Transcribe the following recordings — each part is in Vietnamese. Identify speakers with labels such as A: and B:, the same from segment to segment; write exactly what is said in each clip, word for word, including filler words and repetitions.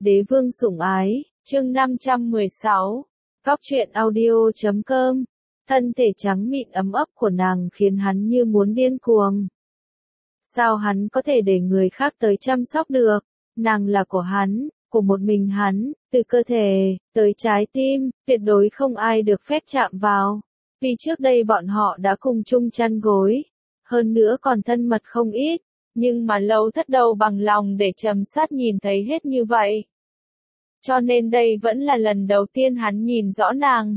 A: Đế vương sủng ái, chương năm trăm mười sáu, Góc truyện audio chấm com. Thân thể trắng mịn ấm ấp của nàng khiến hắn như muốn điên cuồng. Sao hắn có thể để người khác tới chăm sóc được? Nàng là của hắn, của một mình hắn, từ cơ thể, tới trái tim, tuyệt đối không ai được phép chạm vào. Vì trước đây bọn họ đã cùng chung chăn gối, hơn nữa còn thân mật không ít, nhưng mà Lâu Thất đâu bằng lòng để Trầm Sát nhìn thấy hết như vậy. Cho nên đây vẫn là lần đầu tiên hắn nhìn rõ nàng.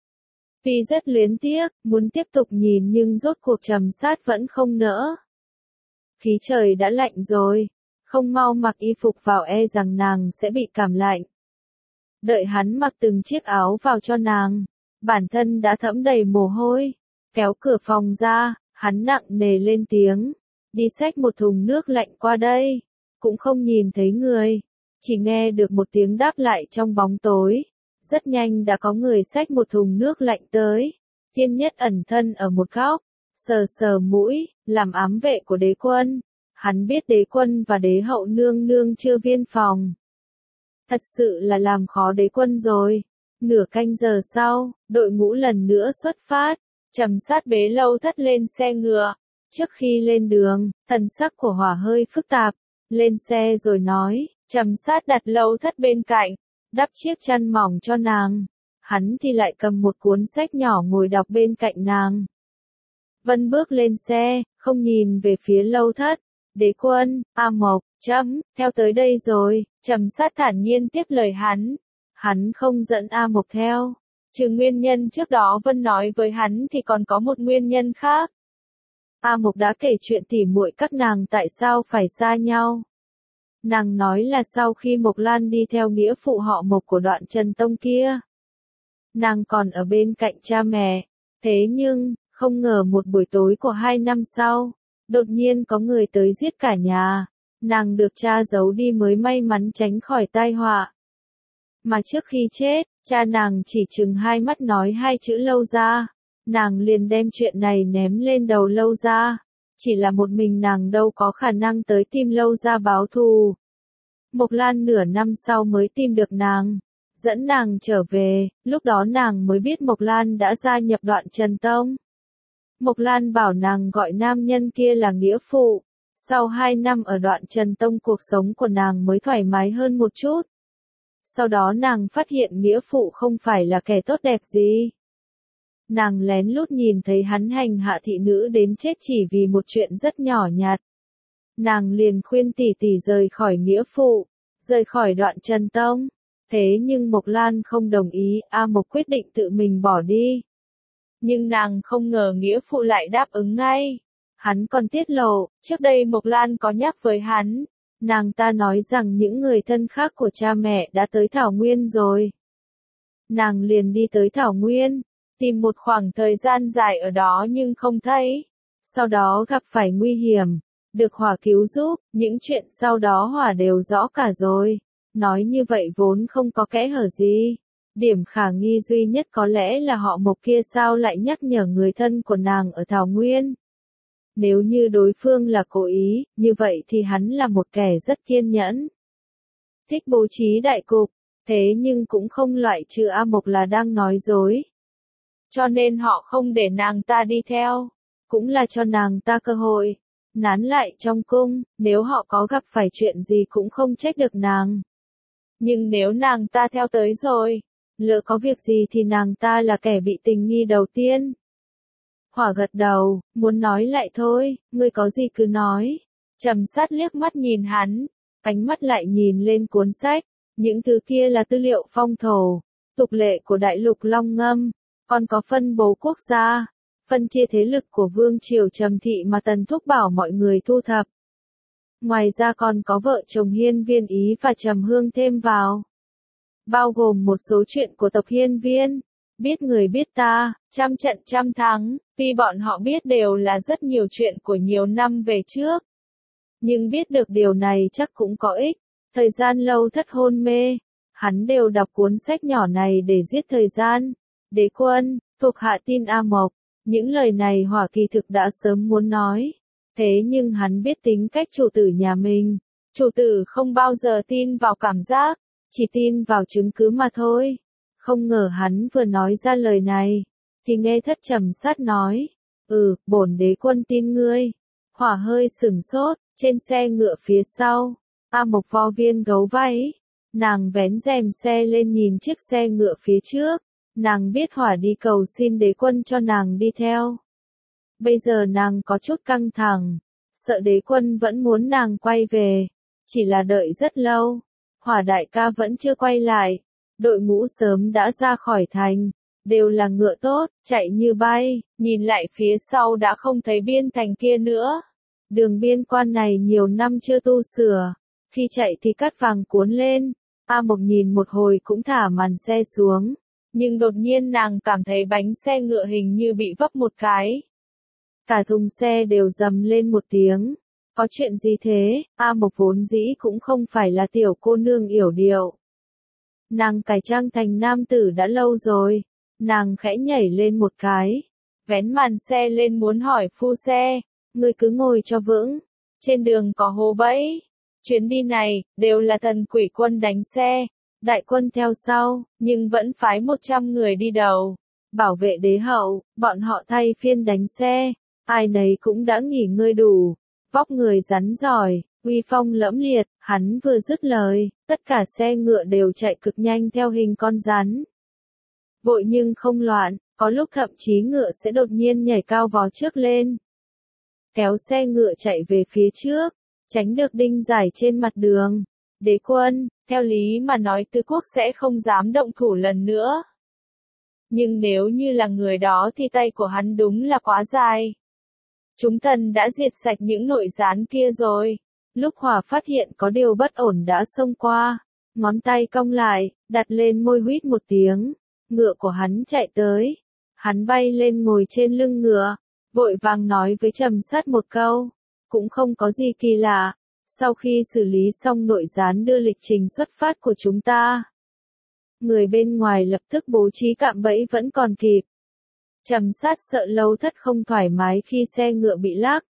A: Vì rất luyến tiếc, muốn tiếp tục nhìn nhưng rốt cuộc Trầm Sát vẫn không nỡ. Khí trời đã lạnh rồi, không mau mặc y phục vào e rằng nàng sẽ bị cảm lạnh. Đợi hắn mặc từng chiếc áo vào cho nàng, bản thân đã thấm đầy mồ hôi, kéo cửa phòng ra, hắn nặng nề lên tiếng, đi xách một thùng nước lạnh qua đây, cũng không nhìn thấy người, chỉ nghe được một tiếng đáp lại trong bóng tối, rất nhanh đã có người xách một thùng nước lạnh tới, Thiên Nhất ẩn thân ở một góc, sờ sờ mũi, làm ám vệ của đế quân, hắn biết đế quân và đế hậu nương nương chưa viên phòng. Thật sự là làm khó đế quân rồi. Nửa canh giờ sau, đội ngũ lần nữa xuất phát, Trầm Sát bế Lâu Thất lên xe ngựa. Trước khi lên đường, thần sắc của Hỏa hơi phức tạp, lên xe rồi nói, Trầm Sát đặt Lâu Thất bên cạnh, đắp chiếc chăn mỏng cho nàng. Hắn thì lại cầm một cuốn sách nhỏ ngồi đọc bên cạnh nàng. Vân bước lên xe, không nhìn về phía Lâu Thất. Đế quân, A Mộc, chấm, theo tới đây rồi, Trầm Sát thản nhiên tiếp lời hắn. Hắn không dẫn A Mộc theo. Trừ nguyên nhân trước đó Vân nói với hắn thì còn có một nguyên nhân khác. A Mộc đã kể chuyện tỉ muội các nàng tại sao phải xa nhau. Nàng nói là sau khi Mộc Lan đi theo nghĩa phụ họ Mộc của Đoạn Trần Tông kia. Nàng còn ở bên cạnh cha mẹ. Thế nhưng, không ngờ một buổi tối của hai năm sau, đột nhiên có người tới giết cả nhà. Nàng được cha giấu đi mới may mắn tránh khỏi tai họa. Mà trước khi chết, cha nàng chỉ chừng hai mắt nói hai chữ Lâu Gia. Nàng liền đem chuyện này ném lên đầu Lâu Gia. Chỉ là một mình nàng đâu có khả năng tới tìm Lâu Gia báo thù. Mộc Lan nửa năm sau mới tìm được nàng, dẫn nàng trở về, lúc đó nàng mới biết Mộc Lan đã gia nhập Đoạn Trần Tông. Mộc Lan bảo nàng gọi nam nhân kia là nghĩa phụ. Sau hai năm ở Đoạn Trần Tông cuộc sống của nàng mới thoải mái hơn một chút. Sau đó nàng phát hiện nghĩa phụ không phải là kẻ tốt đẹp gì. Nàng lén lút nhìn thấy hắn hành hạ thị nữ đến chết chỉ vì một chuyện rất nhỏ nhặt. Nàng liền khuyên tỷ tỷ rời khỏi nghĩa phụ, rời khỏi Đoạn Trần Tông. Thế nhưng Mộc Lan không đồng ý, A Mộc quyết định tự mình bỏ đi. Nhưng nàng không ngờ nghĩa phụ lại đáp ứng ngay. Hắn còn tiết lộ, trước đây Mộc Lan có nhắc với hắn. Nàng ta nói rằng những người thân khác của cha mẹ đã tới Thảo Nguyên rồi. Nàng liền đi tới Thảo Nguyên, tìm một khoảng thời gian dài ở đó nhưng không thấy. Sau đó gặp phải nguy hiểm, được Hỏa cứu giúp, những chuyện sau đó Hỏa đều rõ cả rồi. Nói như vậy vốn không có kẽ hở gì. Điểm khả nghi duy nhất có lẽ là họ Mộc kia sao lại nhắc nhở người thân của nàng ở Thảo Nguyên. Nếu như đối phương là cố ý, như vậy thì hắn là một kẻ rất kiên nhẫn. Thích bố trí đại cục, thế nhưng cũng không loại trừ A Mộc là đang nói dối. Cho nên họ không để nàng ta đi theo, cũng là cho nàng ta cơ hội. Nán lại trong cung, nếu họ có gặp phải chuyện gì cũng không trách được nàng. Nhưng nếu nàng ta theo tới rồi, lỡ có việc gì thì nàng ta là kẻ bị tình nghi đầu tiên. Hỏa gật đầu, muốn nói lại thôi, ngươi có gì cứ nói. Trầm Sát liếc mắt nhìn hắn, ánh mắt lại nhìn lên cuốn sách, những thứ kia là tư liệu phong thổ, tục lệ của đại lục Long Ngâm, còn có phân bố quốc gia, phân chia thế lực của vương triều Trầm thị mà Tần Thúc bảo mọi người thu thập. Ngoài ra còn có vợ chồng Hiên Viên Ý và Trầm Hương thêm vào. Bao gồm một số chuyện của tộc Hiên Viên. Biết người biết ta, trăm trận trăm thắng, tuy bọn họ biết đều là rất nhiều chuyện của nhiều năm về trước. Nhưng biết được điều này chắc cũng có ích. Thời gian Lâu Thất hôn mê, hắn đều đọc cuốn sách nhỏ này để giết thời gian. Đế quân, thuộc hạ tin A Mộc, những lời này Hỏa kỳ thực đã sớm muốn nói. Thế nhưng hắn biết tính cách chủ tử nhà mình. Chủ tử không bao giờ tin vào cảm giác, chỉ tin vào chứng cứ mà thôi. Không ngờ hắn vừa nói ra lời này, thì nghe Thất Trầm Sát nói, ừ, bổn đế quân tin ngươi. Hỏa hơi sửng sốt, trên xe ngựa phía sau, A Mộc vo viên gấu váy. Nàng vén rèm xe lên nhìn chiếc xe ngựa phía trước, nàng biết Hỏa đi cầu xin đế quân cho nàng đi theo. Bây giờ nàng có chút căng thẳng, sợ đế quân vẫn muốn nàng quay về, chỉ là đợi rất lâu, Hỏa đại ca vẫn chưa quay lại, đội ngũ sớm đã ra khỏi thành, đều là ngựa tốt, chạy như bay, nhìn lại phía sau đã không thấy biên thành kia nữa. Đường biên quan này nhiều năm chưa tu sửa, khi chạy thì cát vàng cuốn lên. A Mộc nhìn một hồi cũng thả màn xe xuống, nhưng đột nhiên nàng cảm thấy bánh xe ngựa hình như bị vấp một cái. Cả thùng xe đều rầm lên một tiếng. Có chuyện gì thế? A Mộc vốn dĩ cũng không phải là tiểu cô nương yểu điệu. Nàng cải trang thành nam tử đã lâu rồi. Nàng khẽ nhảy lên một cái, vén màn xe lên muốn hỏi phu xe, ngươi cứ ngồi cho vững, trên đường có hố bẫy. Chuyến đi này, đều là thần quỷ quân đánh xe, đại quân theo sau, nhưng vẫn phái một trăm người đi đầu, bảo vệ đế hậu, bọn họ thay phiên đánh xe, ai nấy cũng đã nghỉ ngơi đủ, vóc người rắn giỏi, uy phong lẫm liệt, hắn vừa dứt lời, tất cả xe ngựa đều chạy cực nhanh theo hình con rắn. Vội nhưng không loạn, có lúc thậm chí ngựa sẽ đột nhiên nhảy cao vó trước lên, kéo xe ngựa chạy về phía trước, tránh được đinh giải trên mặt đường. Đế quân, theo lý mà nói Tứ Quốc sẽ không dám động thủ lần nữa. Nhưng nếu như là người đó thì tay của hắn đúng là quá dài. Chúng thần đã diệt sạch những nội gián kia rồi. Lúc Hỏa phát hiện có điều bất ổn đã xông qua, ngón tay cong lại, đặt lên môi huýt một tiếng, ngựa của hắn chạy tới. Hắn bay lên ngồi trên lưng ngựa, vội vàng nói với Trầm Sát một câu, cũng không có gì kỳ lạ, sau khi xử lý xong nội gián đưa lịch trình xuất phát của chúng ta. Người bên ngoài lập tức bố trí cạm bẫy vẫn còn kịp. Trầm Sát sợ Lâu Thất không thoải mái khi xe ngựa bị lác,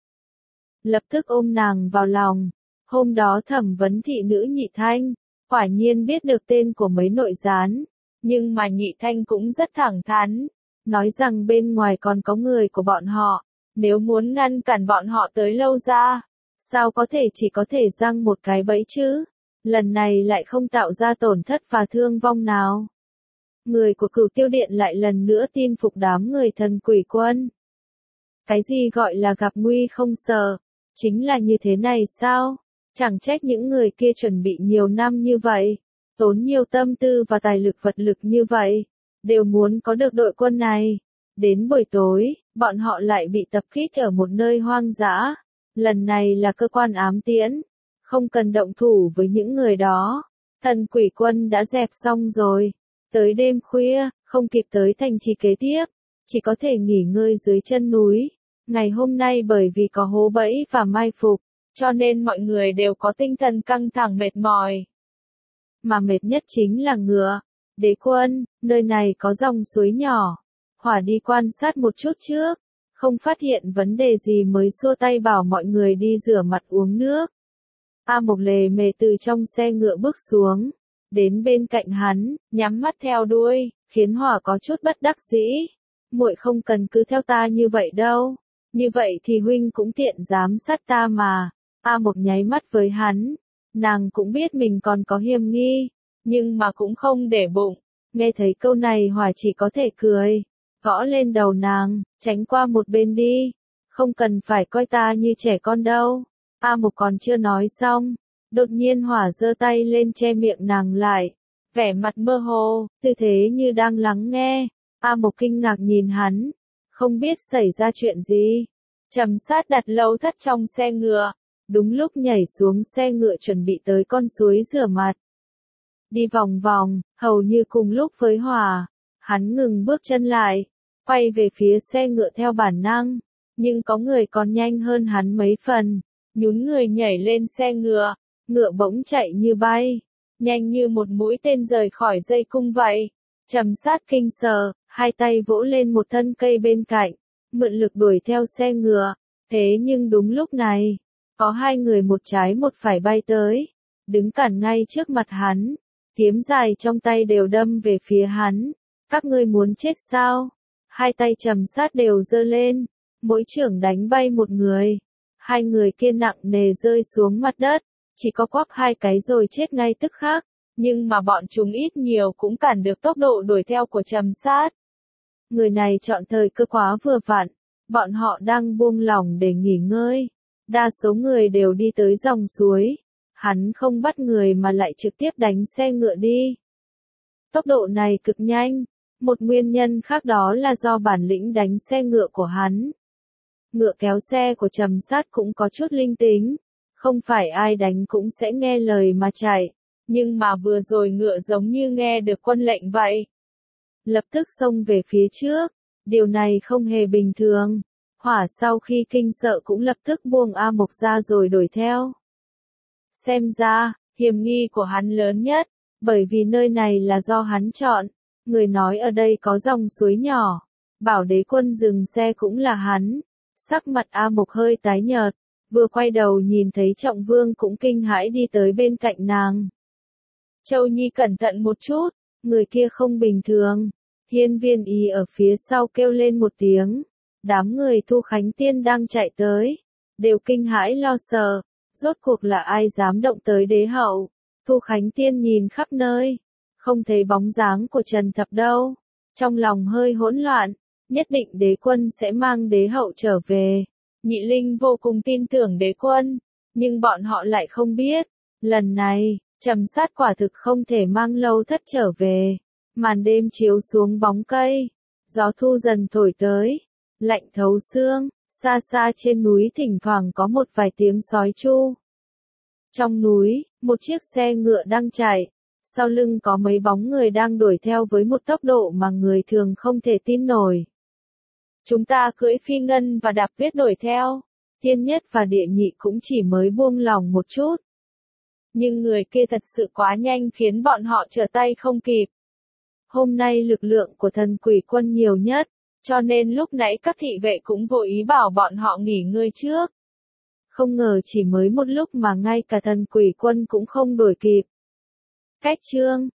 A: lập tức ôm nàng vào lòng. Hôm đó thẩm vấn thị nữ Nhị Thanh, quả nhiên biết được tên của mấy nội gián, nhưng mà Nhị Thanh cũng rất thẳng thắn, nói rằng bên ngoài còn có người của bọn họ, nếu muốn ngăn cản bọn họ tới Lâu ra, sao có thể chỉ có thể giăng một cái bẫy chứ, lần này lại không tạo ra tổn thất và thương vong nào. Người của Cửu Tiêu Điện lại lần nữa tin phục đám người thần quỷ quân. Cái gì gọi là gặp nguy không sợ, chính là như thế này sao? Chẳng trách những người kia chuẩn bị nhiều năm như vậy, tốn nhiều tâm tư và tài lực vật lực như vậy, đều muốn có được đội quân này. Đến buổi tối, bọn họ lại bị tập kích ở một nơi hoang dã. Lần này là cơ quan ám tiễn, không cần động thủ với những người đó. Thần quỷ quân đã dẹp xong rồi. Tới đêm khuya, không kịp tới thành trì kế tiếp, chỉ có thể nghỉ ngơi dưới chân núi. Ngày hôm nay bởi vì có hố bẫy và mai phục, cho nên mọi người đều có tinh thần căng thẳng mệt mỏi. Mà mệt nhất chính là ngựa. Đế quân, nơi này có dòng suối nhỏ. Hỏa đi quan sát một chút trước, không phát hiện vấn đề gì mới xua tay bảo mọi người đi rửa mặt uống nước. A Mộc lề mề từ trong xe ngựa bước xuống, đến bên cạnh hắn, nhắm mắt theo đuôi, khiến Hỏa có chút bất đắc dĩ. Muội không cần cứ theo ta như vậy đâu, như vậy thì huynh cũng tiện giám sát ta mà. A Mộc nháy mắt với hắn, nàng cũng biết mình còn có hiềm nghi, nhưng mà cũng không để bụng. Nghe thấy câu này Hỏa chỉ có thể cười, gõ lên đầu nàng, tránh qua một bên đi, không cần phải coi ta như trẻ con đâu. A Mộc còn chưa nói xong, đột nhiên Hỏa giơ tay lên che miệng nàng lại, vẻ mặt mơ hồ, tư thế như đang lắng nghe. A Mộc kinh ngạc nhìn hắn, không biết xảy ra chuyện gì. Trầm Sát đặt Lâu Thất trong xe ngựa, đúng lúc nhảy xuống xe ngựa chuẩn bị tới con suối rửa mặt. Đi vòng vòng, hầu như cùng lúc với Hỏa, hắn ngừng bước chân lại, quay về phía xe ngựa theo bản năng, nhưng có người còn nhanh hơn hắn mấy phần, nhún người nhảy lên xe ngựa, ngựa bỗng chạy như bay, nhanh như một mũi tên rời khỏi dây cung vậy. Trầm Sát kinh sợ, hai tay vỗ lên một thân cây bên cạnh, mượn lực đuổi theo xe ngựa, thế nhưng đúng lúc này, có hai người một trái một phải bay tới, đứng cản ngay trước mặt hắn. kiếm dài trong tay đều đâm về phía hắn. Các ngươi muốn chết sao? Hai tay trầm sát đều giơ lên, mỗi chưởng đánh bay một người. Hai người kia nặng nề rơi xuống mặt đất, chỉ có quắp hai cái rồi chết ngay tức khắc, nhưng mà bọn chúng ít nhiều cũng cản được tốc độ đuổi theo của trầm sát. Người này chọn thời cơ quá vừa vặn, bọn họ đang buông lỏng để nghỉ ngơi. Đa số người đều đi tới dòng suối, hắn không bắt người mà lại trực tiếp đánh xe ngựa đi. Tốc độ này cực nhanh, một nguyên nhân khác đó là do bản lĩnh đánh xe ngựa của hắn. Ngựa kéo xe của trầm sát cũng có chút linh tính, không phải ai đánh cũng sẽ nghe lời mà chạy, nhưng mà vừa rồi ngựa giống như nghe được quân lệnh vậy. Lập tức xông về phía trước, điều này không hề bình thường. Hỏa sau khi kinh sợ cũng lập tức buông A Mộc ra rồi đuổi theo. Xem ra, hiểm nghi của hắn lớn nhất, bởi vì nơi này là do hắn chọn. Người nói ở đây có dòng suối nhỏ, bảo đế quân dừng xe cũng là hắn. Sắc mặt A Mộc hơi tái nhợt, vừa quay đầu nhìn thấy Trọng Vương cũng kinh hãi đi tới bên cạnh nàng. Châu Nhi cẩn thận một chút, người kia không bình thường. Hiên Viên Y ở phía sau kêu lên một tiếng. Đám người Thu Khánh Tiên đang chạy tới, đều kinh hãi lo sợ, rốt cuộc là ai dám động tới đế hậu. Thu Khánh Tiên nhìn khắp nơi, không thấy bóng dáng của Trần Thập đâu, trong lòng hơi hỗn loạn, nhất định đế quân sẽ mang đế hậu trở về. Nhị Linh vô cùng tin tưởng đế quân, nhưng bọn họ lại không biết, lần này, trầm sát quả thực không thể mang Lâu Thất trở về. Màn đêm chiếu xuống bóng cây, gió thu dần thổi tới, lạnh thấu xương, xa xa trên núi thỉnh thoảng có một vài tiếng sói tru. Trong núi, một chiếc xe ngựa đang chạy, sau lưng có mấy bóng người đang đuổi theo với một tốc độ mà người thường không thể tin nổi. Chúng ta cưỡi phi ngân và đạp tuyết đuổi theo, Thiên Nhất và Địa Nhị cũng chỉ mới buông lòng một chút. Nhưng người kia thật sự quá nhanh khiến bọn họ trở tay không kịp. Hôm nay lực lượng của thần quỷ quân nhiều nhất, cho nên lúc nãy các thị vệ cũng vội ý bảo bọn họ nghỉ ngơi trước. Không ngờ chỉ mới một lúc mà ngay cả thần quỷ quân cũng không đuổi kịp. Cách chương